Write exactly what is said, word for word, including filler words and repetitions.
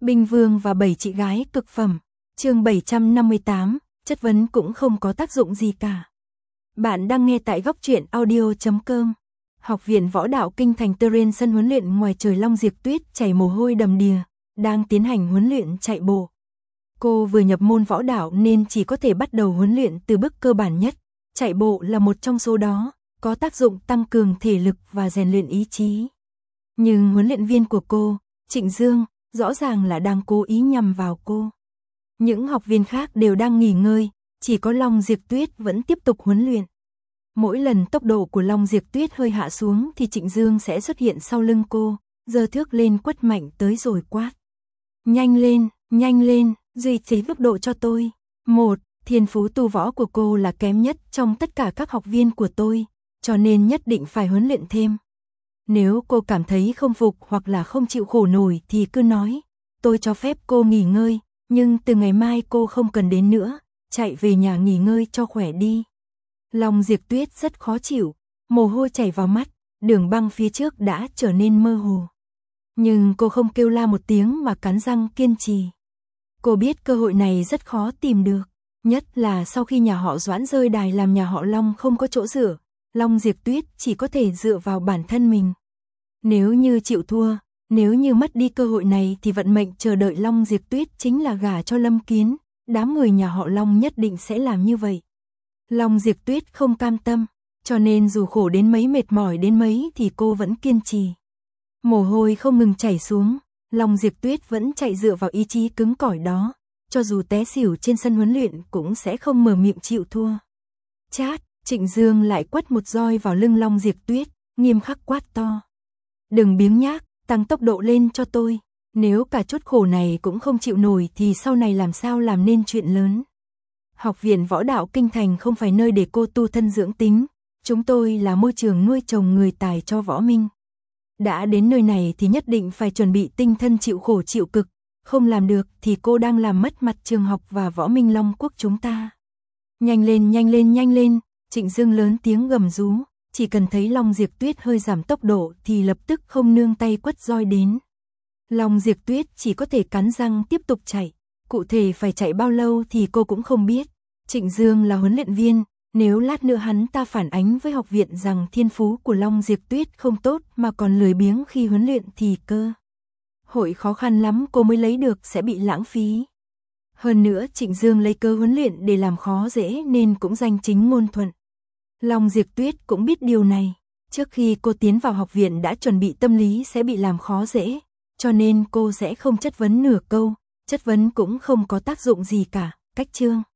Binh Vương và bảy chị gái cực phẩm. Chương bảy trăm năm mươi tám, chất vấn cũng không có tác dụng gì cả. Bạn đang nghe tại góc truyện audio chấm com. Học viện Võ Đạo Kinh Thành Terrain, sân huấn luyện ngoài trời Long Diệp Tuyết chảy mồ hôi đầm đìa, đang tiến hành huấn luyện chạy bộ. Cô vừa nhập môn võ đạo nên chỉ có thể bắt đầu huấn luyện từ bước cơ bản nhất. Chạy bộ là một trong số đó, có tác dụng tăng cường thể lực và rèn luyện ý chí. Nhưng huấn luyện viên của cô, Trịnh Dương, rõ ràng là đang cố ý nhằm vào cô. Những học viên khác đều đang nghỉ ngơi, chỉ có Long Diệp Tuyết vẫn tiếp tục huấn luyện. Mỗi lần tốc độ của Long Diệp Tuyết hơi hạ xuống thì Trịnh Dương sẽ xuất hiện sau lưng cô, giơ thước lên quất mạnh tới rồi quát. Nhanh lên, nhanh lên, duy trì tốc độ cho tôi. Một, thiên phú tu võ của cô là kém nhất trong tất cả các học viên của tôi, cho nên nhất định phải huấn luyện thêm. Nếu cô cảm thấy không phục hoặc là không chịu khổ nổi thì cứ nói, tôi cho phép cô nghỉ ngơi, nhưng từ ngày mai cô không cần đến nữa, chạy về nhà nghỉ ngơi cho khỏe đi. Long Diệp Tuyết rất khó chịu, mồ hôi chảy vào mắt, đường băng phía trước đã trở nên mơ hồ. Nhưng cô không kêu la một tiếng mà cắn răng kiên trì. Cô biết cơ hội này rất khó tìm được, nhất là sau khi nhà họ Doãn rơi đài làm nhà họ Long không có chỗ dựa, Long Diệp Tuyết chỉ có thể dựa vào bản thân mình. Nếu như chịu thua, nếu như mất đi cơ hội này thì vận mệnh chờ đợi Long Diệp Tuyết chính là gả cho Lâm Kiến, đám người nhà họ Long nhất định sẽ làm như vậy. Long Diệp Tuyết không cam tâm, cho nên dù khổ đến mấy, mệt mỏi đến mấy thì cô vẫn kiên trì. Mồ hôi không ngừng chảy xuống, Long Diệp Tuyết vẫn chạy dựa vào ý chí cứng cỏi đó, cho dù té xỉu trên sân huấn luyện cũng sẽ không mở miệng chịu thua. Chát, Trịnh Dương lại quất một roi vào lưng Long Diệp Tuyết, nghiêm khắc quát to. Đừng biếng nhác, tăng tốc độ lên cho tôi, nếu cả chút khổ này cũng không chịu nổi thì sau này làm sao làm nên chuyện lớn. Học viện Võ Đạo Kinh Thành không phải nơi để cô tu thân dưỡng tính, chúng tôi là môi trường nuôi trồng người tài cho võ minh. Đã đến nơi này thì nhất định phải chuẩn bị tinh thần chịu khổ chịu cực, không làm được thì cô đang làm mất mặt trường học và võ minh Long Quốc chúng ta. Nhanh lên, nhanh lên, nhanh lên, Trịnh Dương lớn tiếng gầm rú, chỉ cần thấy Long Diệp Tuyết hơi giảm tốc độ thì lập tức không nương tay quất roi đến. Long Diệp Tuyết chỉ có thể cắn răng tiếp tục chạy, cụ thể phải chạy bao lâu thì cô cũng không biết. Trịnh Dương là huấn luyện viên, nếu lát nữa hắn ta phản ánh với học viện rằng thiên phú của Long Diệp Tuyết không tốt mà còn lười biếng khi huấn luyện thì cơ hội khó khăn lắm cô mới lấy được sẽ bị lãng phí. Hơn nữa Trịnh Dương lấy cơ huấn luyện để làm khó dễ nên cũng danh chính ngôn thuận. Long Diệp Tuyết cũng biết điều này, trước khi cô tiến vào học viện đã chuẩn bị tâm lý sẽ bị làm khó dễ, cho nên cô sẽ không chất vấn nửa câu, chất vấn cũng không có tác dụng gì cả. Cách chương